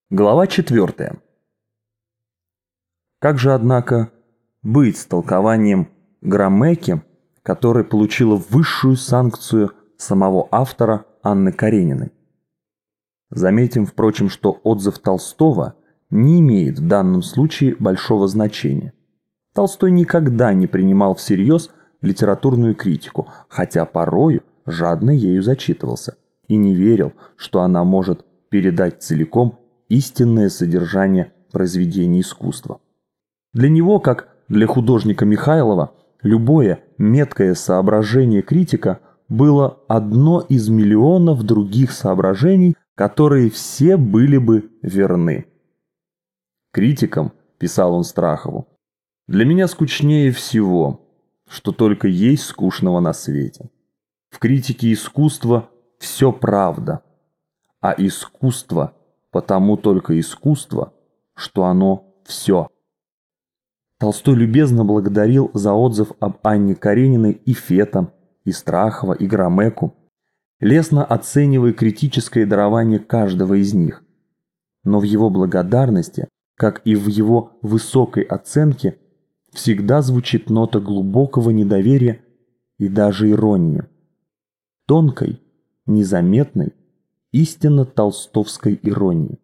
Глава 4. Как же, однако, быть с толкованием Громеки, которое получило высшую санкцию самого автора Анны Карениной? Заметим, впрочем, что отзыв Толстого не имеет в данном случае большого значения. Толстой никогда не принимал всерьез литературную критику, хотя порою жадно ею зачитывался и не верил, что она может передать целиком истинное содержание произведения искусства. Для него, как для художника Михайлова, любое меткое соображение критика было одно из миллионов других соображений, которые все были бы верны. «Критикам, – писал он Страхову, – для меня скучнее всего, что только есть скучного на свете. В критике искусства все правда, а искусство потому только искусство, что оно все». Толстой любезно благодарил за отзыв об Анне Карениной и Фета, и Страхова, и Громеку, лестно оценивая критическое дарование каждого из них. Но в его благодарности, как и в его высокой оценке, всегда звучит нота глубокого недоверия и даже иронии. Тонкой, незаметной, истинно толстовской иронии.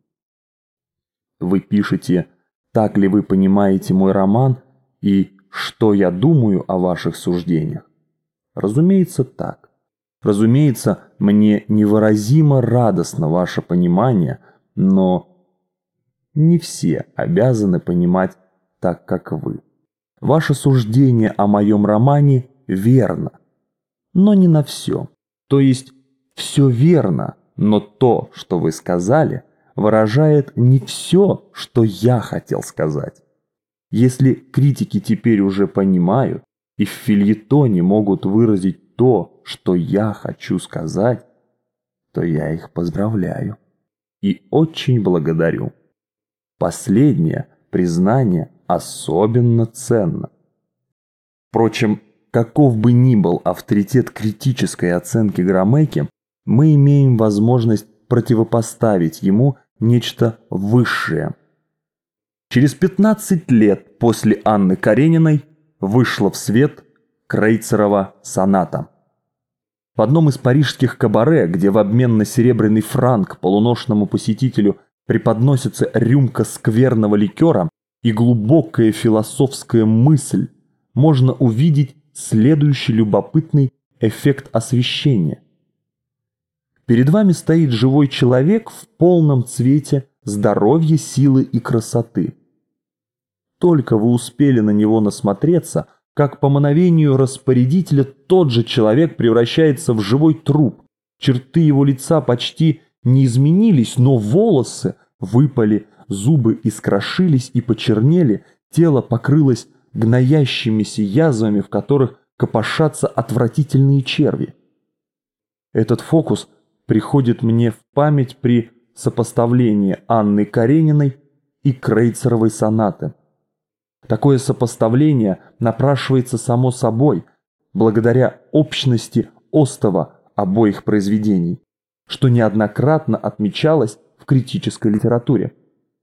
Вы пишете: «Так ли вы понимаете мой роман и что я думаю о ваших суждениях?» Разумеется, так. Разумеется, мне невыразимо радостно ваше понимание, но не все обязаны понимать так, как вы. Ваше суждение о моем романе верно, но не на все. То есть все верно, но то, что вы сказали, выражает не все, что я хотел сказать. Если критики теперь уже понимают и в фельетоне могут выразить то, что я хочу сказать, то я их поздравляю и очень благодарю. Последнее признание особенно ценно. Впрочем, каков бы ни был авторитет критической оценки Громеки, мы имеем возможность противопоставить ему нечто высшее. Через 15 лет после Анны Карениной вышла в свет Крейцерова соната. В одном из парижских кабаре, где в обмен на серебряный франк полуношному посетителю преподносится рюмка скверного ликера и глубокая философская мысль, можно увидеть следующий любопытный эффект освещения. Перед вами стоит живой человек в полном цвете здоровья, силы и красоты. Только вы успели на него насмотреться, как по мановению распорядителя тот же человек превращается в живой труп. Черты его лица почти не изменились, но волосы выпали, зубы искрошились и почернели, тело покрылось гноящимися язвами, в которых копошатся отвратительные черви. Этот фокус приходит мне в память при сопоставлении Анны Карениной и Крейцеровой сонаты. Такое сопоставление напрашивается само собой, благодаря общности остова обоих произведений, что неоднократно отмечалось в критической литературе.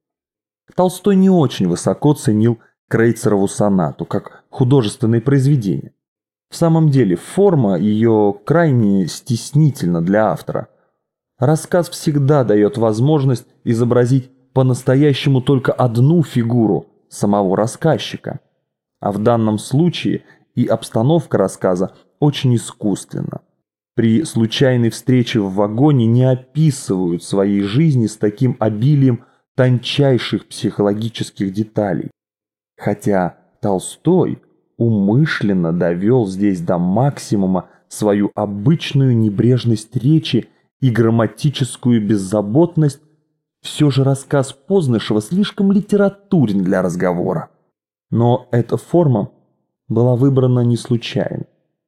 Толстой не очень высоко ценил Крейцерову сонату как художественное произведение. В самом деле, форма ее крайне стеснительна для автора. Рассказ всегда дает возможность изобразить по-настоящему только одну фигуру самого рассказчика. А в данном случае и обстановка рассказа очень искусственна. При случайной встрече в вагоне не описывают своей жизни с таким обилием тончайших психологических деталей. Хотя Толстой умышленно довел здесь до максимума свою обычную небрежность речи и грамматическую беззаботность, все же рассказ Познышева слишком литературен для разговора. Но эта форма была выбрана не случайно.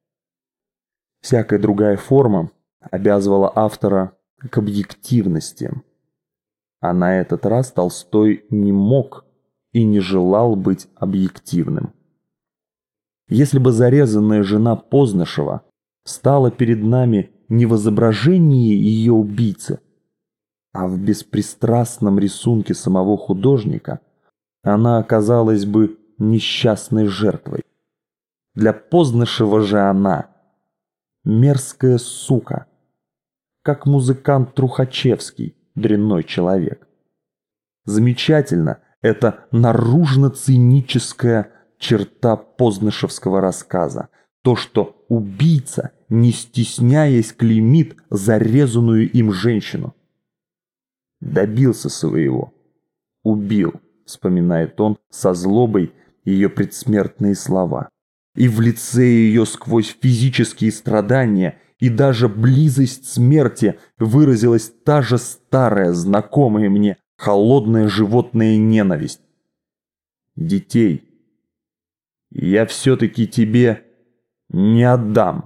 Всякая другая форма обязывала автора к объективности. А на этот раз Толстой не мог и не желал быть объективным. Если бы зарезанная жена Познышева стала перед нами не в изображении ее убийцы, а в беспристрастном рисунке самого художника она оказалась бы несчастной жертвой. Для Познышева же она мерзкая сука, как музыкант Трухачевский, дрянной человек. Замечательно эта наружно-циническая черта познышевского рассказа, то, что убийца, не стесняясь, клеймит зарезанную им женщину. Добился своего, убил, вспоминает он со злобой ее предсмертные слова. И в лице ее сквозь физические страдания и даже близость смерти выразилась та же старая, знакомая мне, холодная животная ненависть. Детей я все-таки тебе не отдам.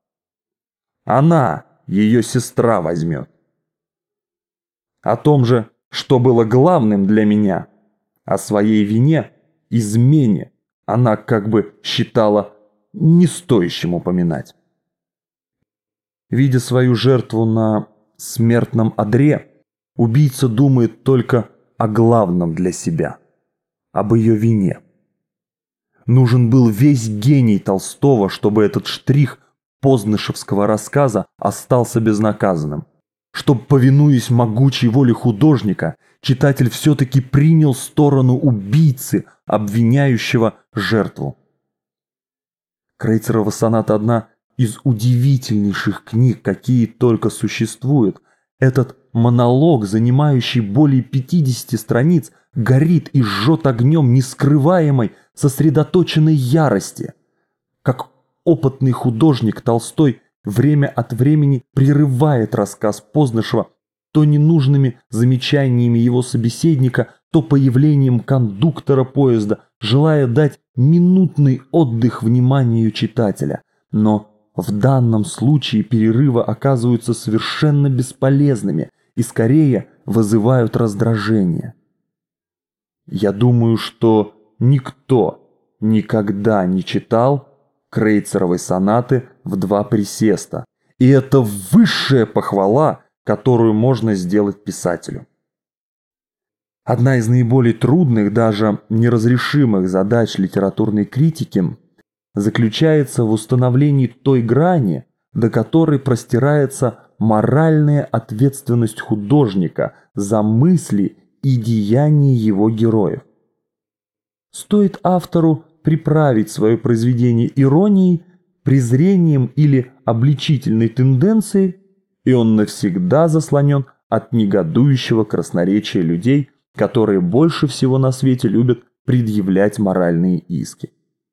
Она, ее сестра, возьмет. О том же, что было главным для меня, о своей вине, измене, она как бы считала не стоящим упоминать. Видя свою жертву на смертном одре, убийца думает только о главном для себя, об ее вине. Нужен был весь гений Толстого, чтобы этот штрих познышевского рассказа остался безнаказанным. Чтобы, повинуясь могучей воле художника, читатель все-таки принял сторону убийцы, обвиняющего жертву. Крейцерова соната одна из удивительнейших книг, какие только существуют. Этот монолог, занимающий более 50 страниц, горит и жжет огнем нескрываемой, сосредоточенной ярости. Как опытный художник, Толстой время от времени прерывает рассказ Познышева то ненужными замечаниями его собеседника, то появлением кондуктора поезда, желая дать минутный отдых вниманию читателя. Но в данном случае перерывы оказываются совершенно бесполезными и скорее вызывают раздражение. Я думаю, что никто никогда не читал Крейцеровой сонаты в 2 присеста, и это высшая похвала, которую можно сделать писателю. Одна из наиболее трудных, даже неразрешимых задач литературной критики заключается в установлении той грани, до которой простирается моральная ответственность художника за мысли и деяния его героев. Стоит автору приправить свое произведение иронией, презрением или обличительной тенденцией, и он навсегда заслонен от негодующего красноречия людей, которые больше всего на свете любят предъявлять моральные иски.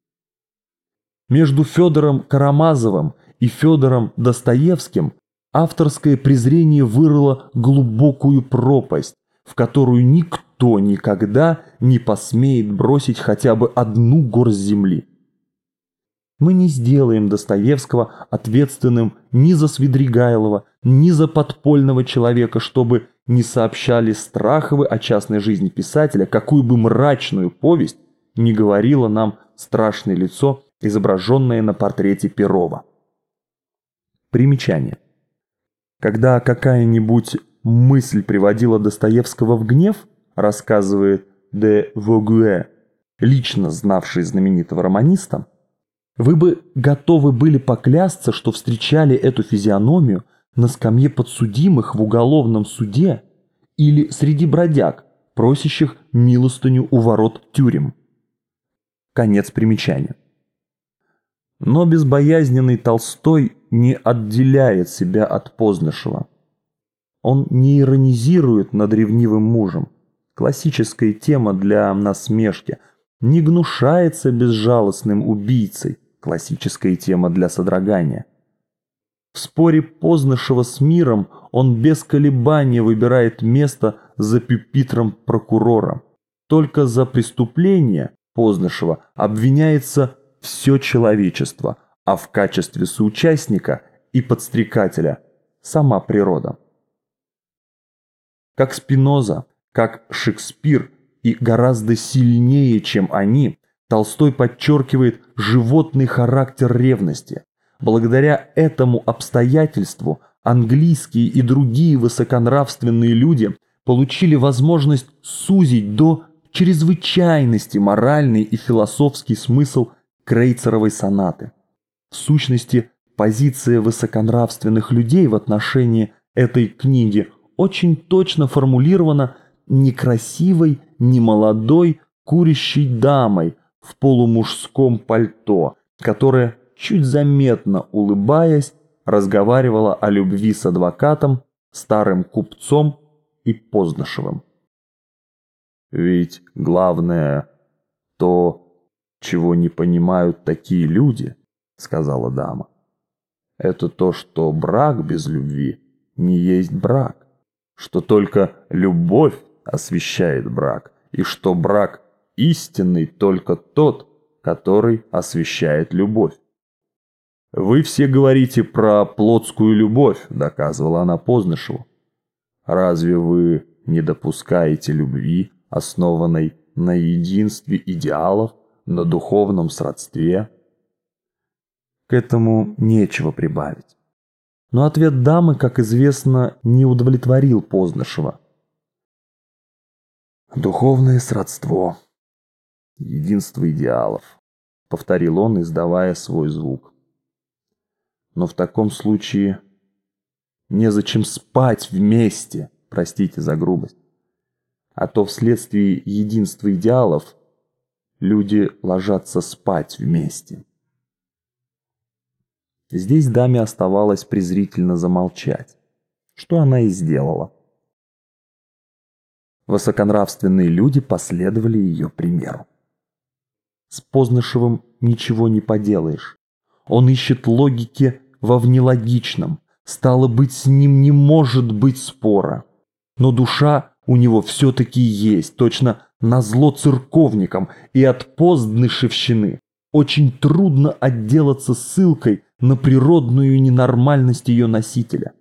Между Федором Карамазовым и Федором Достоевским авторское презрение вырыло глубокую пропасть, в которую никто никогда не посмеет бросить хотя бы одну горсть земли. Мы не сделаем Достоевского ответственным ни за Свидригайлова, ни за подпольного человека, чтобы не сообщали Страховы о частной жизни писателя, какую бы мрачную повесть не говорило нам страшное лицо, изображенное на портрете Перова. Примечание. Когда какая-нибудь мысль приводила Достоевского в гнев, рассказывает де Вогуэ, лично знавший знаменитого романиста, вы бы готовы были поклясться, что встречали эту физиономию на скамье подсудимых в уголовном суде или среди бродяг, просящих милостыню у ворот тюрем. Конец примечания. Но безбоязненный Толстой не отделяет себя от Познышева. Он не иронизирует над ревнивым мужем, классическая тема для насмешки, не гнушается безжалостным убийцей, классическая тема для содрогания. В споре Познышева с миром он без колебания выбирает место за пюпитром прокурора. Только за преступление Познышева обвиняется все человечество, а в качестве соучастника и подстрекателя сама природа. Как Спиноза, как Шекспир и гораздо сильнее, чем они, Толстой подчеркивает животный характер ревности. Благодаря этому обстоятельству английские и другие высоконравственные люди получили возможность сузить до чрезвычайности моральный и философский смысл Крейцеровой сонаты. В сущности, позиция высоконравственных людей в отношении этой книги очень точно формулирована некрасивой, немолодой, курящей дамой в полумужском пальто, которая, чуть заметно улыбаясь, разговаривала о любви с адвокатом, старым купцом и Познашевым. Ведь главное то, чего не понимают такие люди, сказала дама. Это то, что брак без любви не есть брак, что только любовь освящает брак, и что брак истинный только тот, который освящает любовь. «Вы все говорите про плотскую любовь», — доказывала она Познашеву. «Разве вы не допускаете любви, основанной на единстве идеалов, на духовном сродстве?» К этому нечего прибавить. Но ответ дамы, как известно, не удовлетворил Познашева. «Духовное сродство, единство идеалов», — повторил он, издавая свой звук. «Но в таком случае незачем спать вместе, простите за грубость. А то вследствие единства идеалов люди ложатся спать вместе». Здесь даме оставалось презрительно замолчать, что она и сделала. Высоконравственные люди последовали ее примеру. С Познашевым ничего не поделаешь. Он ищет логики во внелогичном. Стало быть, с ним не может быть спора. Но душа у него все-таки есть, точно назло церковникам, и от позднышевщины очень трудно отделаться ссылкой на природную ненормальность ее носителя.